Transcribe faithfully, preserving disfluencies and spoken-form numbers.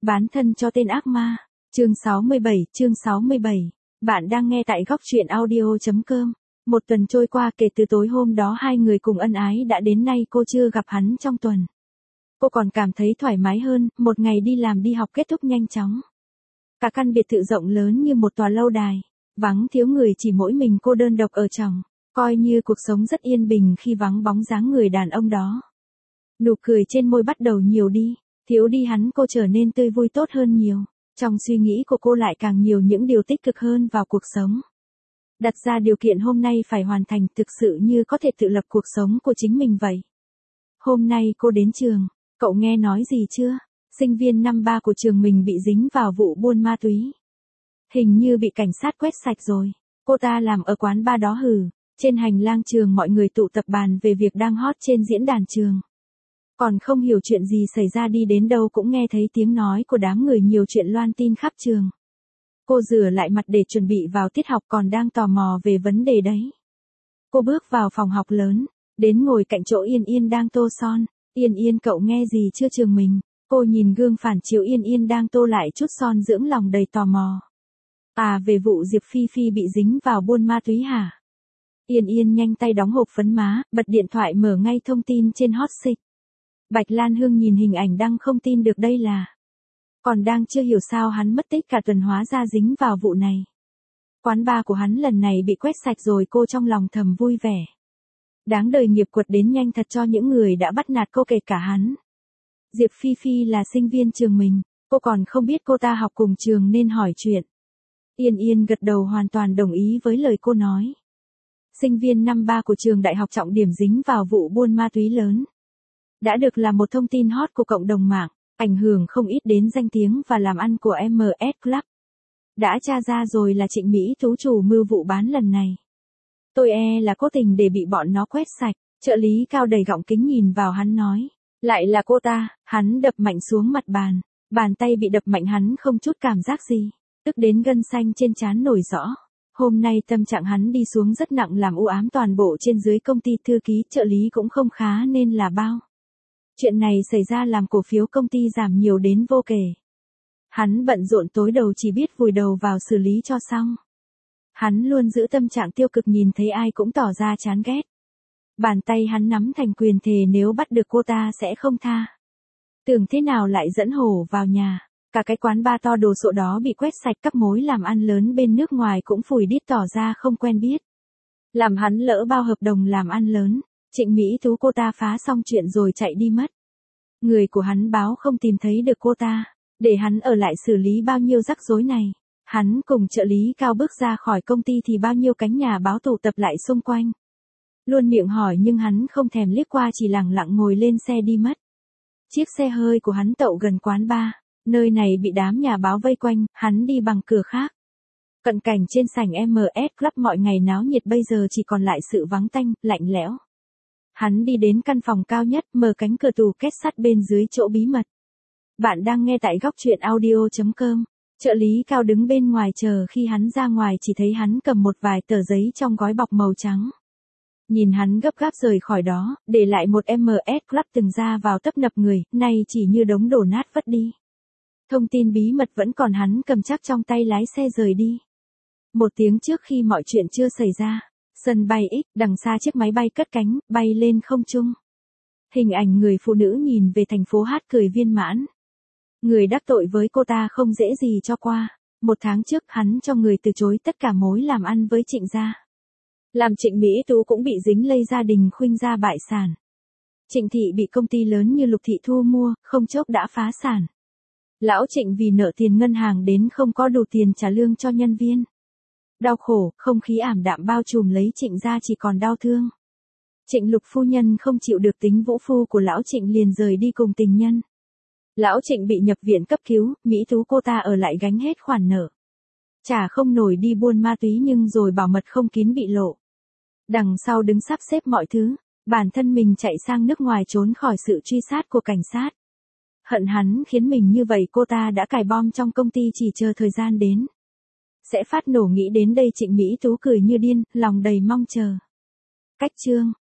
Bán thân cho tên ác ma. Chương sáu mươi bảy, chương sáu mươi bảy. Bạn đang nghe tại góc truyện audio chấm com. Một tuần trôi qua kể từ tối hôm đó hai người cùng ân ái đã đến nay cô chưa gặp hắn trong tuần. Cô còn cảm thấy thoải mái hơn, một ngày đi làm đi học kết thúc nhanh chóng. Cả căn biệt thự rộng lớn như một tòa lâu đài, vắng thiếu người chỉ mỗi mình cô đơn độc ở trong, coi như cuộc sống rất yên bình khi vắng bóng dáng người đàn ông đó. Nụ cười trên môi bắt đầu nhiều đi, thiếu đi hắn cô trở nên tươi vui tốt hơn nhiều. Trong suy nghĩ của cô lại càng nhiều những điều tích cực hơn vào cuộc sống. Đặt ra điều kiện hôm nay phải hoàn thành thực sự như có thể tự lập cuộc sống của chính mình vậy. Hôm nay cô đến trường, cậu nghe nói gì chưa? Sinh viên năm ba của trường mình bị dính vào vụ buôn ma túy. Hình như bị cảnh sát quét sạch rồi. Cô ta làm ở quán bar đó hử. Trên hành lang trường mọi người tụ tập bàn về việc đang hot trên diễn đàn trường. Còn không hiểu chuyện gì xảy ra đi đến đâu cũng nghe thấy tiếng nói của đám người nhiều chuyện loan tin khắp trường. Cô rửa lại mặt để chuẩn bị vào tiết học còn đang tò mò về vấn đề đấy. Cô bước vào phòng học lớn, đến ngồi cạnh chỗ Yên Yên đang tô son. Yên Yên cậu nghe gì chưa trường mình? Cô nhìn gương phản chiếu Yên Yên đang tô lại chút son dưỡng lòng đầy tò mò. À về vụ Diệp Phi Phi bị dính vào buôn ma túy hả? Yên Yên nhanh tay đóng hộp phấn má, bật điện thoại mở ngay thông tin trên hot search. Bạch Lan Hương nhìn hình ảnh đăng không tin được đây là. Còn đang chưa hiểu sao hắn mất tích cả tuần hóa ra dính vào vụ này. Quán bar của hắn lần này bị quét sạch rồi cô trong lòng thầm vui vẻ. Đáng đời nghiệp quật đến nhanh thật cho những người đã bắt nạt cô kể cả hắn. Diệp Phi Phi là sinh viên trường mình, cô còn không biết cô ta học cùng trường nên hỏi chuyện. Yên Yên gật đầu hoàn toàn đồng ý với lời cô nói. Sinh viên năm ba của trường đại học trọng điểm dính vào vụ buôn ma túy lớn. Đã được là một thông tin hot của cộng đồng mạng, ảnh hưởng không ít đến danh tiếng và làm ăn của em ét Club. Đã tra ra rồi là Trịnh Mỹ Tú chủ mưu vụ bán lần này. Tôi e là cố tình để bị bọn nó quét sạch, trợ lý cao đầy gọng kính nhìn vào hắn nói. Lại là cô ta, hắn đập mạnh xuống mặt bàn, bàn tay bị đập mạnh hắn không chút cảm giác gì, tức đến gân xanh trên trán nổi rõ. Hôm nay tâm trạng hắn đi xuống rất nặng làm u ám toàn bộ trên dưới công ty thư ký trợ lý cũng không khá nên là bao. Chuyện này xảy ra làm cổ phiếu công ty giảm nhiều đến vô kể. Hắn bận rộn tối đầu chỉ biết vùi đầu vào xử lý cho xong. Hắn luôn giữ tâm trạng tiêu cực nhìn thấy ai cũng tỏ ra chán ghét. Bàn tay hắn nắm thành quyền thề nếu bắt được cô ta sẽ không tha. Tưởng thế nào lại dẫn hổ vào nhà, cả cái quán bar to đồ sộ đó bị quét sạch các mối làm ăn lớn bên nước ngoài cũng phủi đít tỏ ra không quen biết. Làm hắn lỡ bao hợp đồng làm ăn lớn. Trịnh Mỹ Tú cô ta phá xong chuyện rồi chạy đi mất. Người của hắn báo không tìm thấy được cô ta, để hắn ở lại xử lý bao nhiêu rắc rối này. Hắn cùng trợ lý cao bước ra khỏi công ty thì bao nhiêu cánh nhà báo tụ tập lại xung quanh. Luôn miệng hỏi nhưng hắn không thèm liếc qua chỉ lẳng lặng ngồi lên xe đi mất. Chiếc xe hơi của hắn tậu gần quán bar, nơi này bị đám nhà báo vây quanh, hắn đi bằng cửa khác. Cận cảnh trên sảnh em ét Club mọi ngày náo nhiệt bây giờ chỉ còn lại sự vắng tanh, lạnh lẽo. Hắn đi đến căn phòng cao nhất, mở cánh cửa tủ két sắt bên dưới chỗ bí mật. Bạn đang nghe tại góc truyện audio chấm com. Trợ lý cao đứng bên ngoài chờ khi hắn ra ngoài chỉ thấy hắn cầm một vài tờ giấy trong gói bọc màu trắng. Nhìn hắn gấp gáp rời khỏi đó, để lại một em ét Club từng ra vào tấp nập người, nay chỉ như đống đổ nát vất đi. Thông tin bí mật vẫn còn hắn cầm chắc trong tay lái xe rời đi. Một tiếng trước khi mọi chuyện chưa xảy ra. Sân bay X, đằng xa chiếc máy bay cất cánh, bay lên không trung. Hình ảnh người phụ nữ nhìn về thành phố hát cười viên mãn. Người đắc tội với cô ta không dễ gì cho qua. Một tháng trước hắn cho người từ chối tất cả mối làm ăn với Trịnh gia. Làm Trịnh Mỹ Tú cũng bị dính lây gia đình khuynh gia bại sản. Trịnh Thị bị công ty lớn như Lục Thị thu mua, không chốc đã phá sản. Lão Trịnh vì nợ tiền ngân hàng đến không có đủ tiền trả lương cho nhân viên. Đau khổ, không khí ảm đạm bao trùm lấy Trịnh gia chỉ còn đau thương. Trịnh Lục phu nhân không chịu được tính vũ phu của lão Trịnh liền rời đi cùng tình nhân. Lão Trịnh bị nhập viện cấp cứu, Mỹ Tú cô ta ở lại gánh hết khoản nợ. Trả không nổi đi buôn ma túy nhưng rồi bảo mật không kín bị lộ. Đằng sau đứng sắp xếp mọi thứ, bản thân mình chạy sang nước ngoài trốn khỏi sự truy sát của cảnh sát. Hận hắn khiến mình như vậy cô ta đã cài bom trong công ty chỉ chờ thời gian đến. Sẽ phát nổ nghĩ đến đây Trịnh Mỹ Tú cười như điên, lòng đầy mong chờ. Cách chương